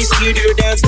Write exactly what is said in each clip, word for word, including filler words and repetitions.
me see you do your dance.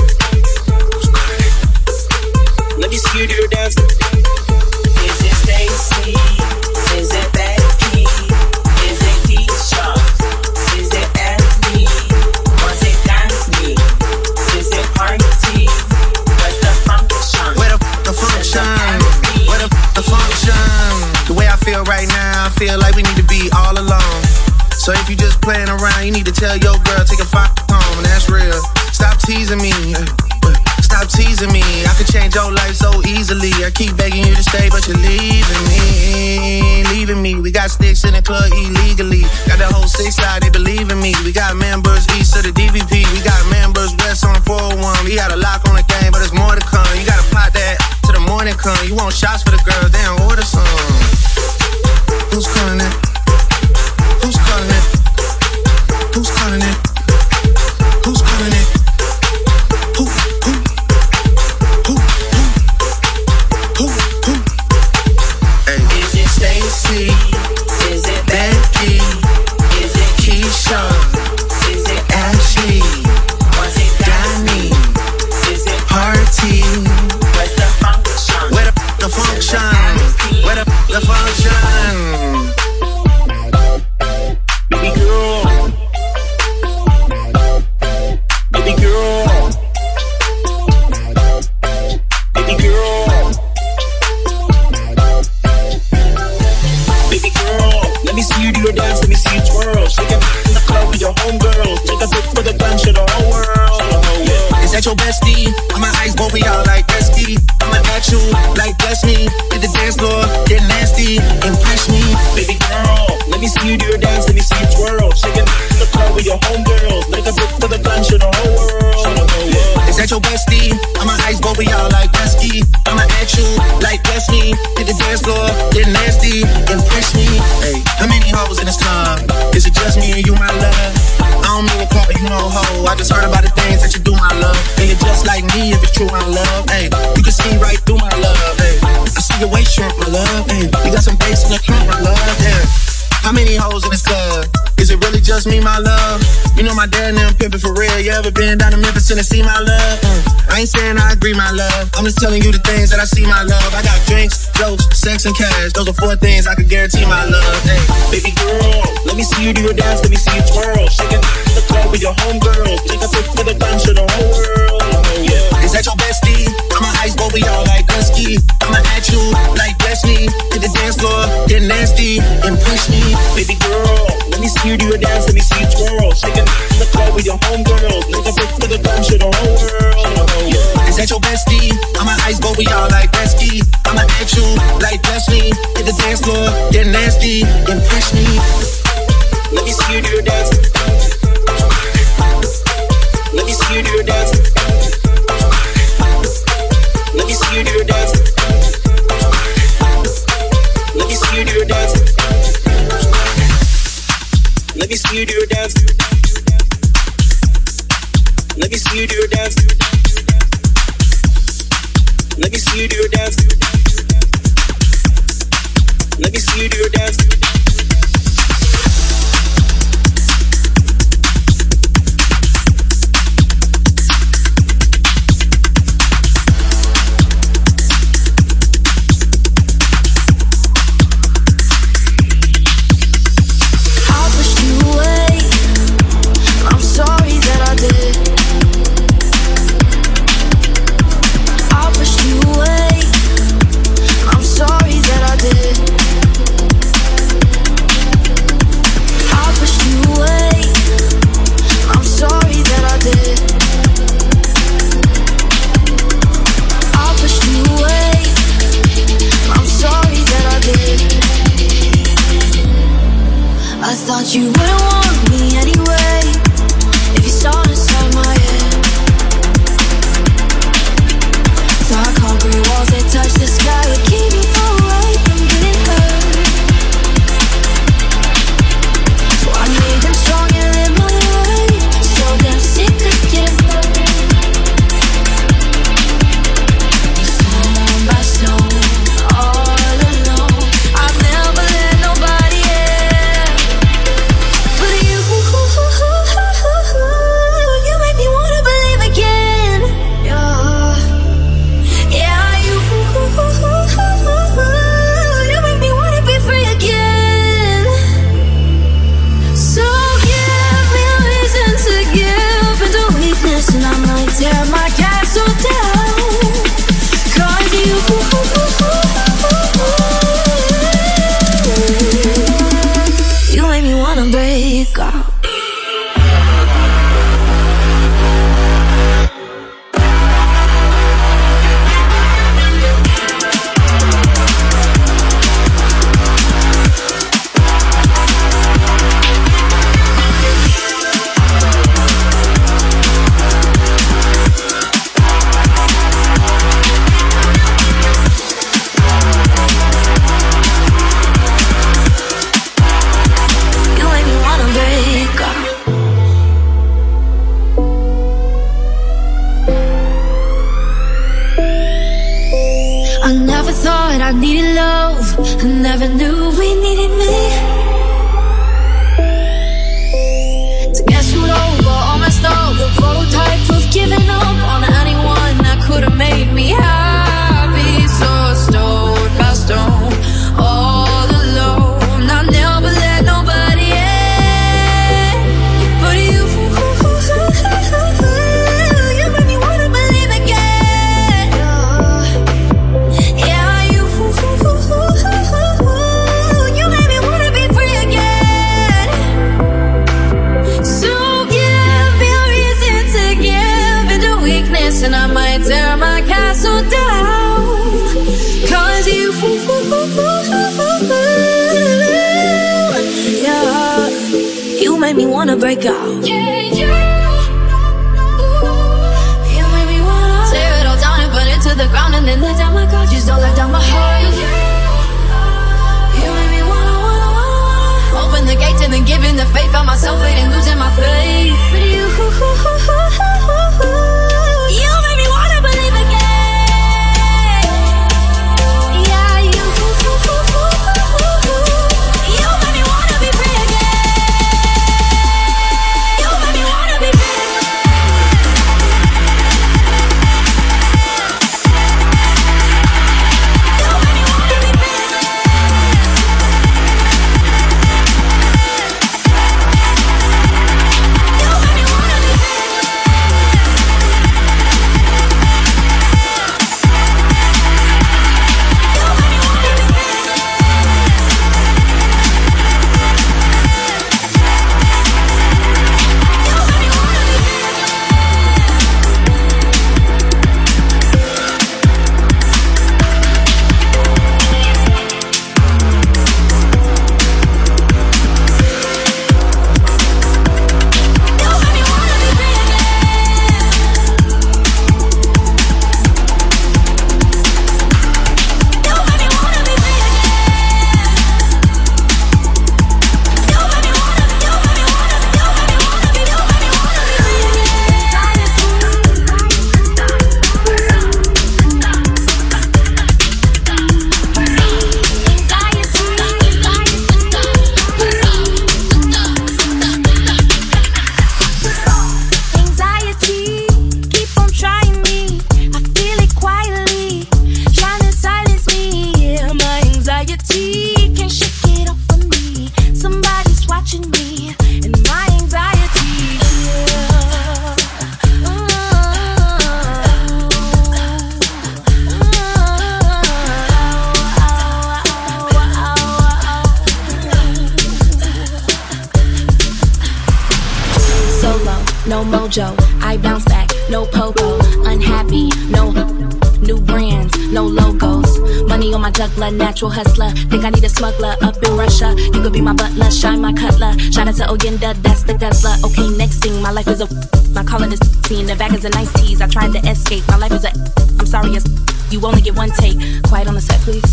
Let me see you do your dance. Is it Stacy? Is it Becky? Is it Keisha? Is it Anthony? Was it Daphne? Is it Party? Where's the function? Where the f- the function? Where the f- the function? The way I feel right now, I feel like we need to be all alone. So if you just playing around, you need to tell your girl, take a f- home, and that's real. Stop teasing me. Stop teasing me. I could change your life so easily. I keep begging you to stay, but you're leaving me. Leaving me. We got sticks in the club illegally. Got the whole six side, they believe in me. We got members east of the D V P. We got members west on the four oh one. We got a lock on the game, but there's more to come. You gotta pot that till the morning come. You want shots for the girls, they don't order some. Who's calling it? Who's calling it? Who's calling it? Who's calling it? Who, who, who, who, who, who? Hey. Is it Stacy? Is it Becky? Is it Keisha? Is it Ashley? Was it Danny? Is it Party? Where's the function? Where the, the function? Where the, the function? Baby girl. Baby girl. Baby girl. Baby girl. Let me see you do your dance, let me see you twirl. Shake it in the club with your homegirls. Take a pic for the gun, show the whole world. Oh, yeah. Is that your bestie? I'ma ice both of y'all like Gretzky. I'ma at you like bless me. Hit the dance floor, get nasty, impress me. Baby girl, let me see you do your dance, let me see you twirl. Shake it in the club with your homegirls. Take a pic for the gun, show the whole world. Oh, yeah. Is that your bestie? I'ma ice both of y'all like Gretzky. I'ma at you like bless me. Hit the dance floor, get nasty, impress me. Hey, how many hoes in this club? Is it just me and you, my love? I don't mean to call you no hoe. I just heard about the things that you do, my love. And you're just like me if it's true, my love. Hey, you can see right through my love. Hey, I see your waist shrink, my love. Hey, you got some bass in the front, my love. Yeah. How many hoes in this club? Is it really just me, my love? You know my dad and them pimpin' for real. You ever been down to Memphis, Tennessee, my love? Uh, I ain't saying I agree, my love. I'm just telling you the things that I see, my love. I got drinks, jokes, sex, and cash. Those are four things I could guarantee, my love. Hey. Baby girl, let me see you do your dance, let me see you twirl. Shake it in the club with your homegirls. Take a pic for the gun, show the whole world. Oh, yeah. Is that your bestie? I'ma ice both of y'all like Gretzky. I'ma at you like bless me. Hit the dance floor, get nasty, impress me. Baby girl, let me see you do your dance, let me see you twirl. Shake it in the club with your homegirls. Take a pic for the gun, show the whole world. Oh, yeah. Is that your bestie? I'ma ice both of y'all like Gretzky. I'ma at you like bless me. Hit the dance floor, get nasty, impress me. Let me see you do your dance. Let me see you do your dance. Let me see you do your dance. Let me see you do your dance. Let me see you do your dance. Let me see you do your dance. Let me see you do your dance. Let me see you do your dance. Sorry that I did. I needed love, I never knew we needed me. To get screwed over, all messed up, the prototype of giving up on anyone that could have made me happy. So stone by stone, all alone, I never let nobody in. But you, you made me wanna believe again. Yeah, you, you made me wanna be free again. So give me a reason to give into weakness, and I might tear my castle down. Cause you, yeah, you made me wanna break out. Yeah, you, you made me wanna tear it all down and put it to the ground, and then let down my guard. Just don't let down my heart. You made me wanna, wanna, wanna open the gates and then giving the faith on myself, and losing my faith. But you, you made me wanna believe again. Yeah, you, you made me wanna be free again. You made me wanna be free again. You made me wanna be free again. You made me wanna be free again. No mojo, I bounce back, no popo. Unhappy, no new brands, no logos. Money on my juggler, natural hustler. Think I need a smuggler up in Russia. You could be my butler, shine my cutler. Shout out to Oyenda, that's the guzzler. Okay, next thing, my life is a my calling is scene. The bag is a nice tease. I tried to escape. My life is a I'm sorry, it's you only get one take. Quiet on the set, please.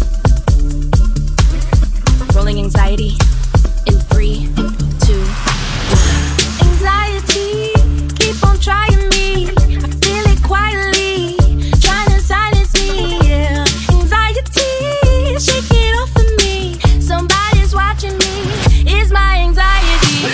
Rolling anxiety in three, two. Anxiety, keep on trying me. I feel it quietly, trying to silence me. Yeah. Anxiety, shake it off of me. Somebody's watching me. It's my anxiety.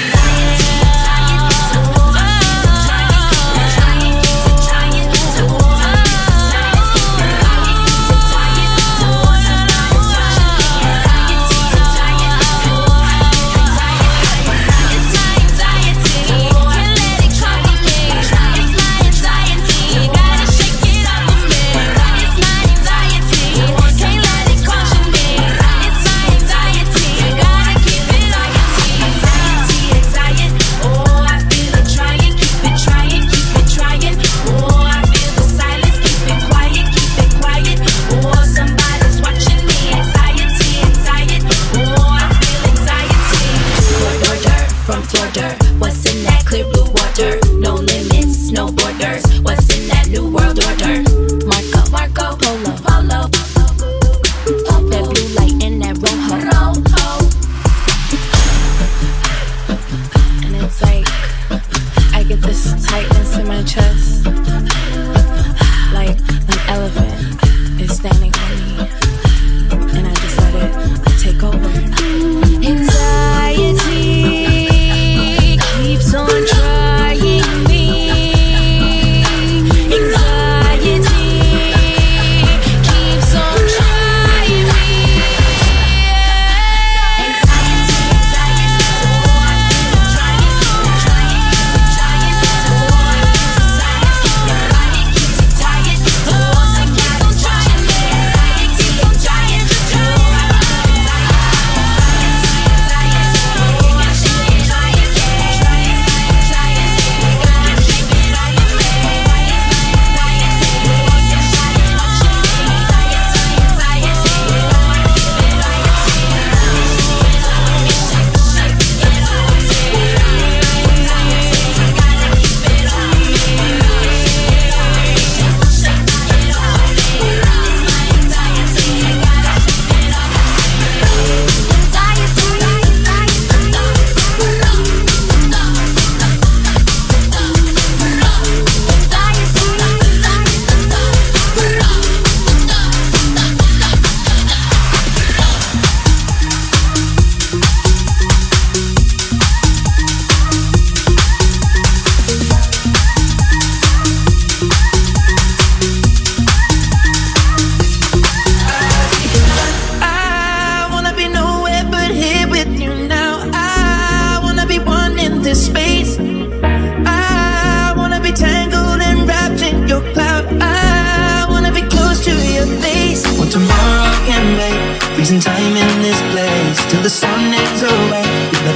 What's in that clear blue water? No limits, no borders. What's in that new world order? Marco, Marco, Polo, Polo. That blue light in that rojo, rojo. And it's like I get this tightness in my chest, like an elephant is standing on me.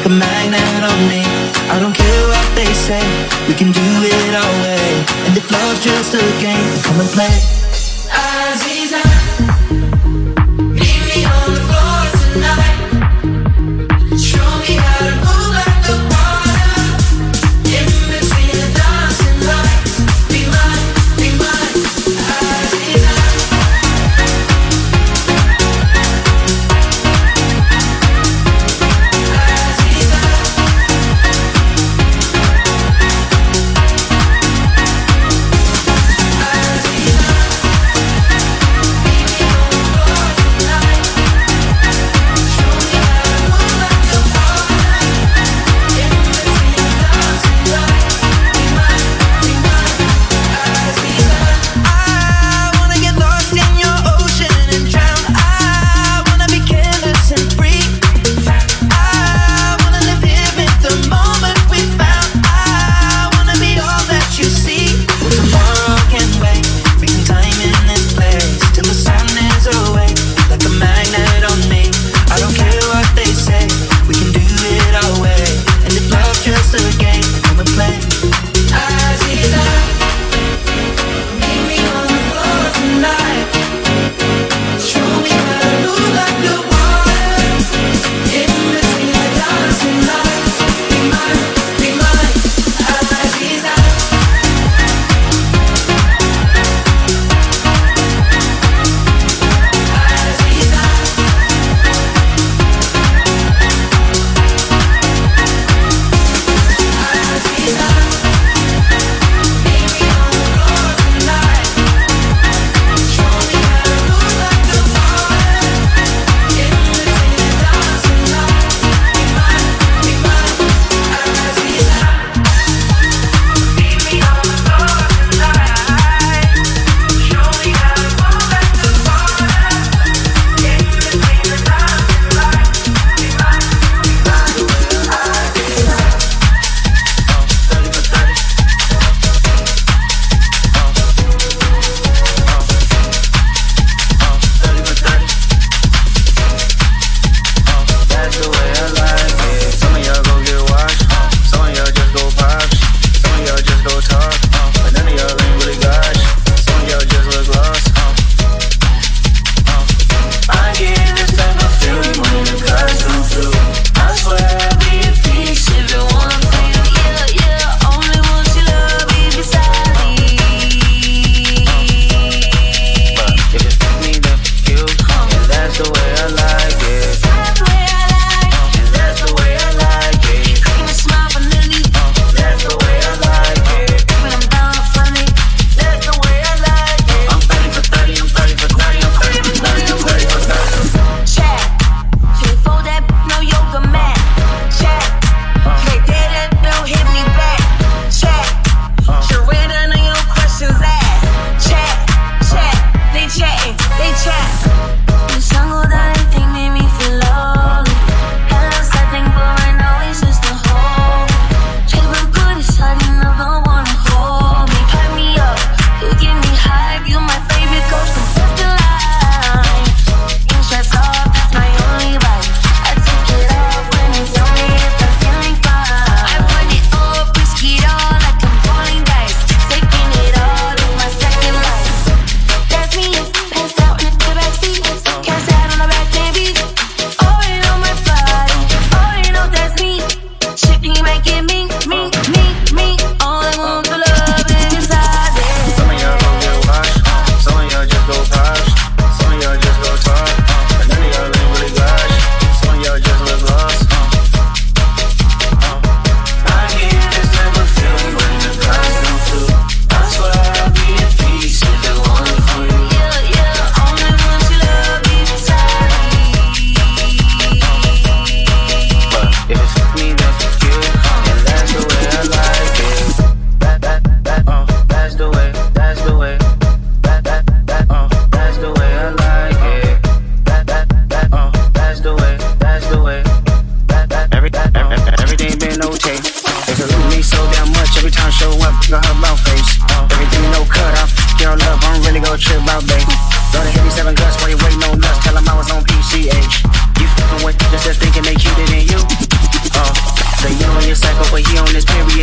like a magnet on me. I don't care what they say, we can do it our way. And if love's just a game, come and play. Aziza, meet me on the floor tonight. Show me how to move like the water. In between the dancing lights. Be mine, be mine, Aziza. Aziza.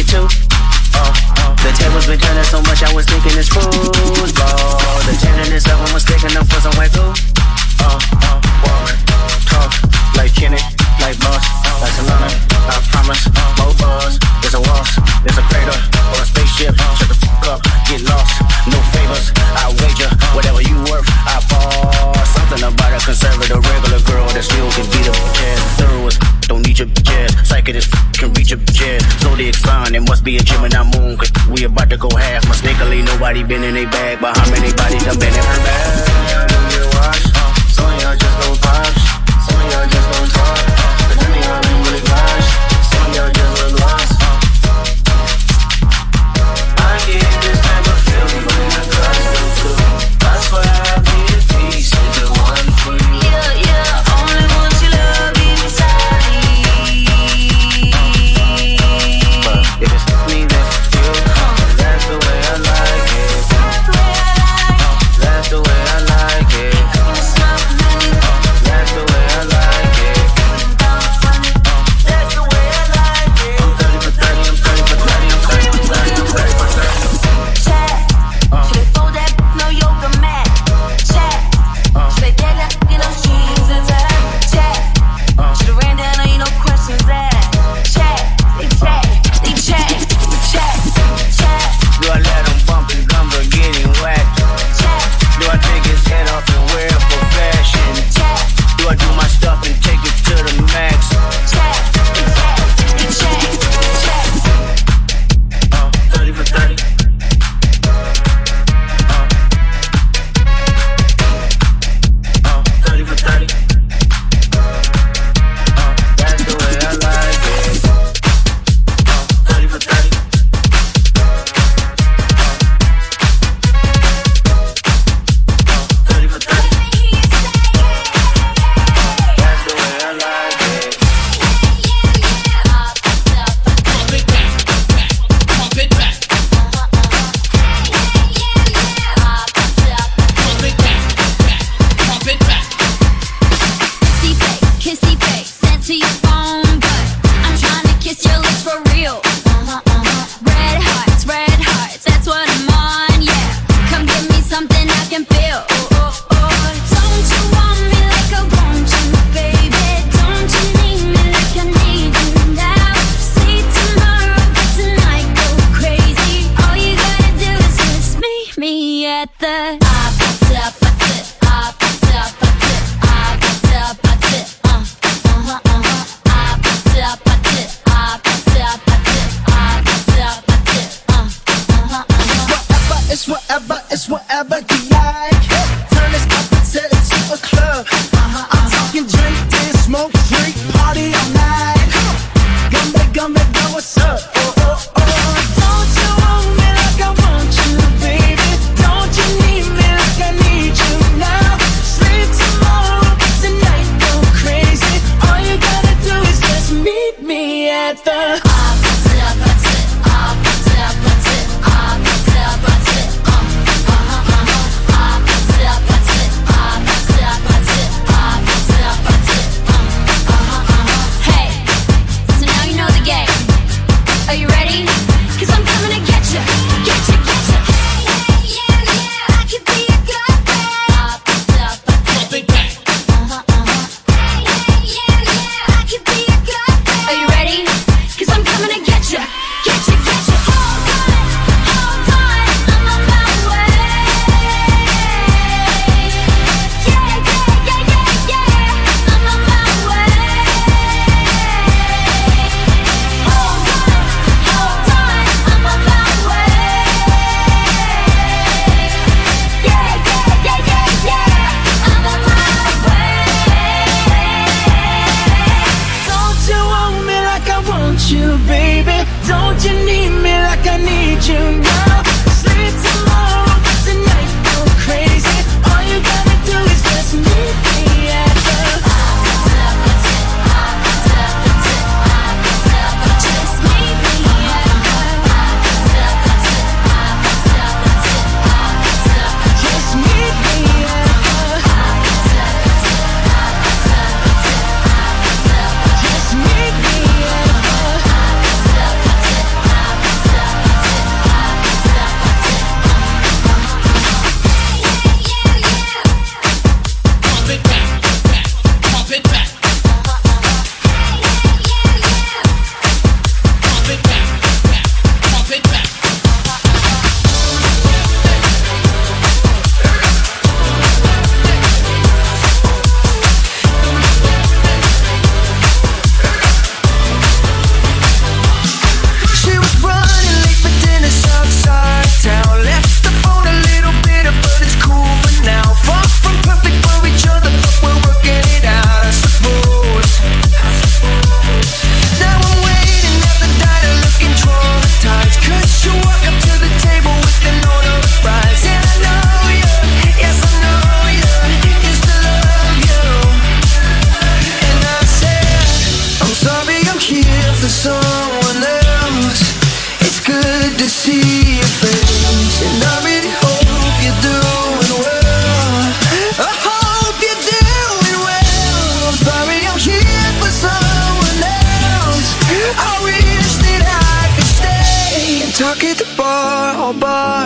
too. Uh, uh, the tables been turning so much, I was thinking it's football. The tenderness of them was sticking up for some white glue. Uh, uh, walk, talk, like Kenny, like Boss, like Solana. I promise, more buzz. There's a waltz, there's a crater, or a spaceship. Shut the fuck up, get lost, no favors. I wager, whatever you worth, I fall. Something about a conservative regular girl that still can beat up jazz. Thorough, don't need your jazz. Psychic as f can reach your jazz. Zodiac sign, it must be a Gemini moon. Cause we about to go half. Mistakenly, nobody been in a bag. But how many bodies done been in her bag? You watch, some of y'all just don't vibes. Some of y'all just don't talk. But none of y'all ain't really vibes. Some of y'all just look lost. I get this type of feeling when I got you too. That's why I be at peace with the one for you. Yeah, yeah, only want your love inside me. But if it's me, then you. That's the way I like it. That's the way I like it. That's the way I like it. That's the way I like it. I'm thirty for thirty, I'm thirty for thirty, I'm thirty for thirty, I'm thirty for thirty. Chat, should they fold that no yoga mat? Chat, should they get that in those jeans and that? Chat, should have ran down on you, no questions asked. Chat, they chat, they chat, they chat, chat. Do I let him bump his gums or get him whacked? Chat, Do I take his head off and wear it for fashion? chat, Do I do my stuff and take it to the max? chat, they chat, they chat, they chat. Uh, thirty for thirty. Uh, uh, thirty for thirty. Uh, that's the way I like it. Uh, thirty for thirty. thirty for thirty. That's the way I like it. Pump it back, pump it back. Pump it back, pump it back. Kissy face, kissy face, sent to your phone, but I'm trying to kiss your lips for real. Uh-huh, uh-huh. Red hearts, red hearts, that's what I'm on, yeah. Come give me something I can feel. Oh, oh, oh. Don't you want me like I want you, baby? Don't you need me like I need you now? See tomorrow, but tonight go crazy. All you gotta do is just meet me at the I put up, put it, I put up, put it, I put up, put it, uh, uh-huh, uh-huh. I put up, put it, I put up, put it, I put up, put it, uh, uh-huh, uh-huh. Whatever, it's whatever, it's whatever you like. Turn this up and set it to a club. Uh-huh, I'm talking drink, dance, smoke, freak, party all night. Gumbe, gumbe, go, what's up? Oh, oh, oh. Don't you want me like I want you, baby? Don't you need me like I need you now? Sleep tomorrow, tonight go crazy. All you gotta do is just meet me at the I put up, put it, I put up, put it, I put up, put it, uh, uh-huh, uh-huh. I put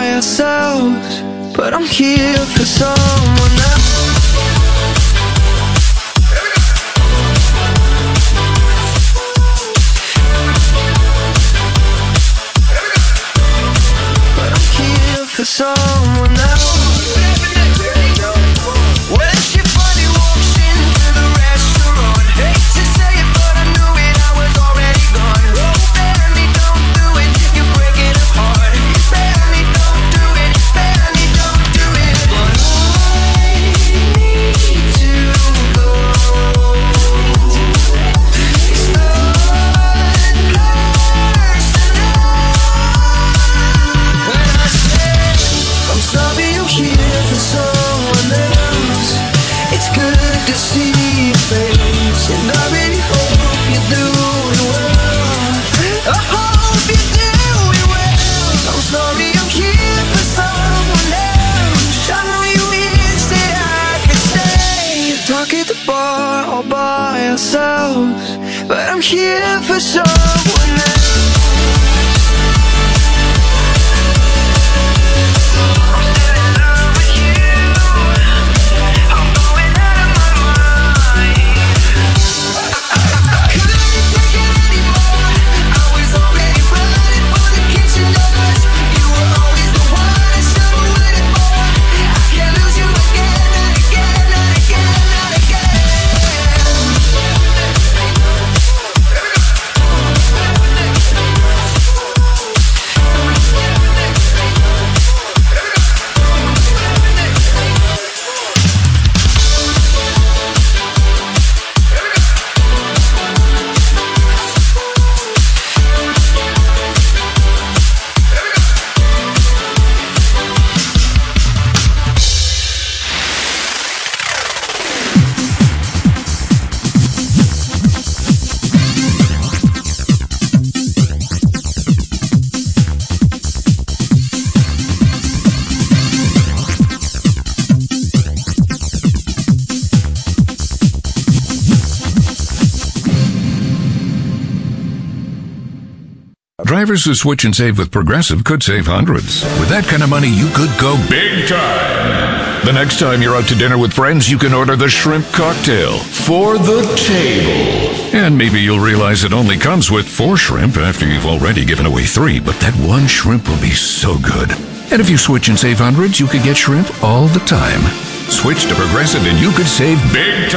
by ourselves, but I'm here for someone else. But I'm here for someone else. When she finally walks into the restaurant, hate to say it, but I knew it, I was already gone. Oh, baby, don't do it, you're breaking apart. Baby, don't do it, baby, don't do it. But I need to go. It's not personal. When I say I'm sorry, I'm here for someone else. It's good to see your face, and I really hope you're doing well. I hope you're doing well. I'm sorry, I'm here for someone else. I know you wish that I could stay, talk at the bar all by ourselves, but I'm here for someone else. Drivers who switch and save with Progressive could save hundreds. With that kind of money, you could go big time. The next time you're out to dinner with friends, you can order the shrimp cocktail for the table. And maybe you'll realize it only comes with four shrimp after you've already given away three, but that one shrimp will be so good. And if you switch and save hundreds, you could get shrimp all the time. Switch to Progressive and you could save big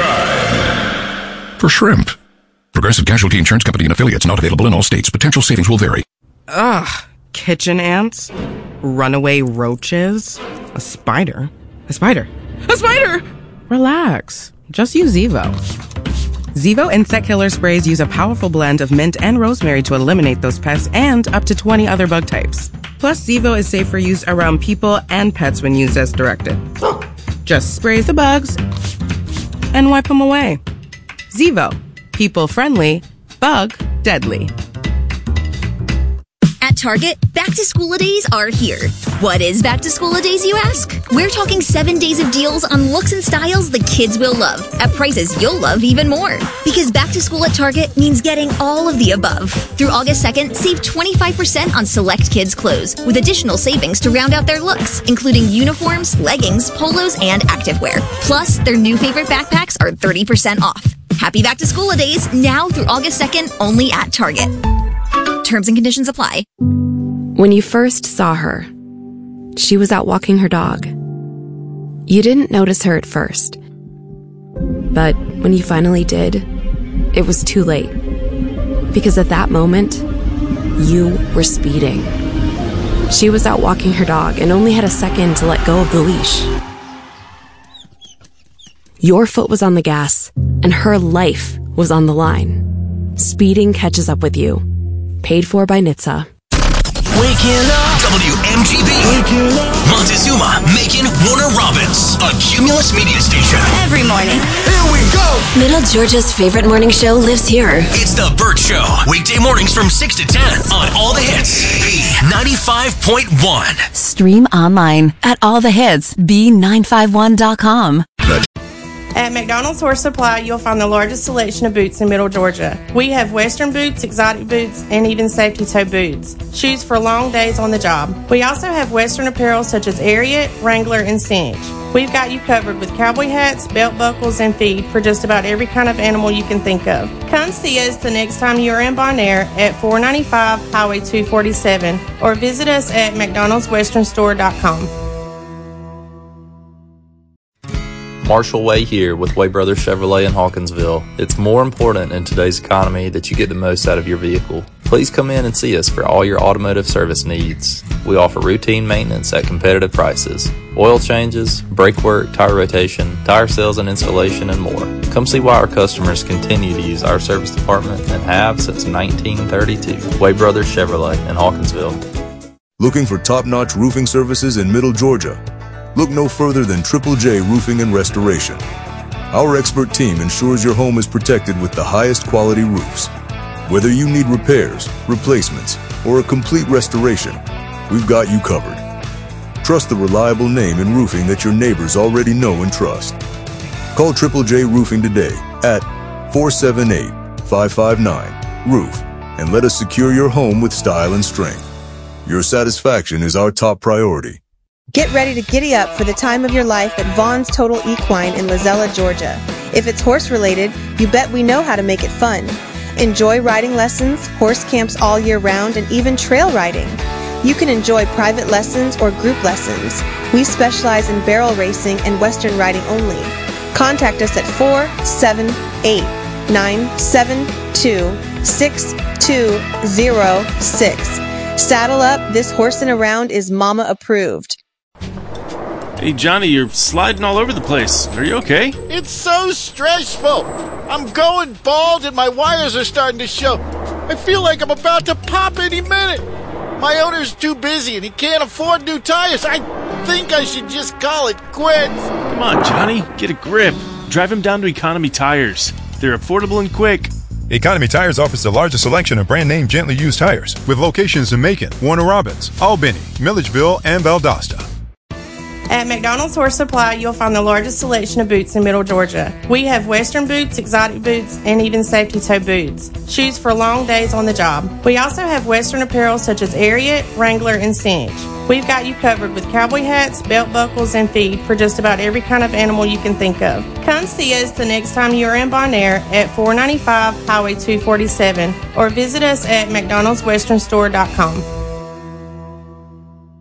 time. For shrimp. Progressive Casualty Insurance Company and affiliates, not available in all states. Potential savings will vary. Ugh. Kitchen ants? Runaway roaches? A spider? A spider? A spider! Relax. Just use Zevo. Zevo insect killer sprays use a powerful blend of mint and rosemary to eliminate those pests and up to twenty other bug types. Plus, Zevo is safe for use around people and pets when used as directed. Just sprays the bugs and wipe them away. Zevo. People friendly, bug deadly. At Target, back-to-school-a-days are here. What is back-to-school-a-days, you ask? We're talking seven days of deals on looks and styles the kids will love, at prices you'll love even more. Because back-to-school at Target means getting all of the above. Through August second, save twenty-five percent on select kids' clothes, with additional savings to round out their looks, including uniforms, leggings, polos, and activewear. Plus, their new favorite backpacks are thirty percent off. Happy back-to-school-a-days, now through August second, only at Target. Terms and conditions apply. When you first saw her, she was out walking her dog. You didn't notice her at first. But when you finally did, it was too late. Because at that moment, you were speeding. She was out walking her dog and only had a second to let go of the leash. Your foot was on the gas, and her life was on the line. Speeding catches up with you. Paid for by N H T S A. Waking up. W M G B. Waking up. Montezuma, Macon, Warner Robins. A Cumulus media station. Every morning. Here we go. Middle Georgia's favorite morning show lives here. It's The Burt Show. Weekday mornings from six to ten on All the Hits. B ninety-five point one. Stream online at all the hits b nine five one dot com. At McDonald's Horse Supply, you'll find the largest selection of boots in Middle Georgia. We have Western boots, exotic boots, and even safety toe boots. Shoes for long days on the job. We also have Western apparel such as Ariat, Wrangler, and Cinch. We've got you covered with cowboy hats, belt buckles, and feed for just about every kind of animal you can think of. Come see us the next time you are in Bonaire at four ninety-five Highway two forty-seven or visit us at mcdonalds western store dot com. Marshall Way here with Way Brothers Chevrolet in Hawkinsville. It's more important in today's economy that you get the most out of your vehicle. Please come in and see us for all your automotive service needs. We offer routine maintenance at competitive prices, oil changes, brake work, tire rotation, tire sales and installation, and more. Come see why our customers continue to use our service department and have since nineteen thirty-two. Way Brothers Chevrolet in Hawkinsville. Looking for top-notch roofing services in Middle Georgia? Look no further than Triple J Roofing and Restoration. Our expert team ensures your home is protected with the highest quality roofs. Whether you need repairs, replacements, or a complete restoration, we've got you covered. Trust the reliable name in roofing that your neighbors already know and trust. Call Triple J Roofing today at four seven eight, five five nine, roof and let us secure your home with style and strength. Your satisfaction is our top priority. Get ready to giddy up for the time of your life at Vaughn's Total Equine in Lozella, Georgia. If it's horse-related, you bet we know how to make it fun. Enjoy riding lessons, horse camps all year round, and even trail riding. You can enjoy private lessons or group lessons. We specialize in barrel racing and Western riding only. Contact us at four seven eight, nine seven two, six two zero six. Saddle up, this horsing around is mama approved. Hey, Johnny, you're sliding all over the place. Are you okay? It's so stressful. I'm going bald and my wires are starting to show. I feel like I'm about to pop any minute. My owner's too busy and he can't afford new tires. I think I should just call it quits. Come on, Johnny, get a grip. Drive him down to Economy Tires. They're affordable and quick. Economy Tires offers the largest selection of brand-name gently used tires with locations in Macon, Warner Robins, Albany, Milledgeville, and Valdosta. At McDonald's Horse Supply, you'll find the largest selection of boots in Middle Georgia. We have Western boots, exotic boots, and even safety toe boots. Shoes for long days on the job. We also have Western apparel such as Ariat, Wrangler, and Cinch. We've got you covered with cowboy hats, belt buckles, and feed for just about every kind of animal you can think of. Come see us the next time you are in Bonaire at four ninety-five Highway two forty-seven or visit us at mcdonalds western store dot com.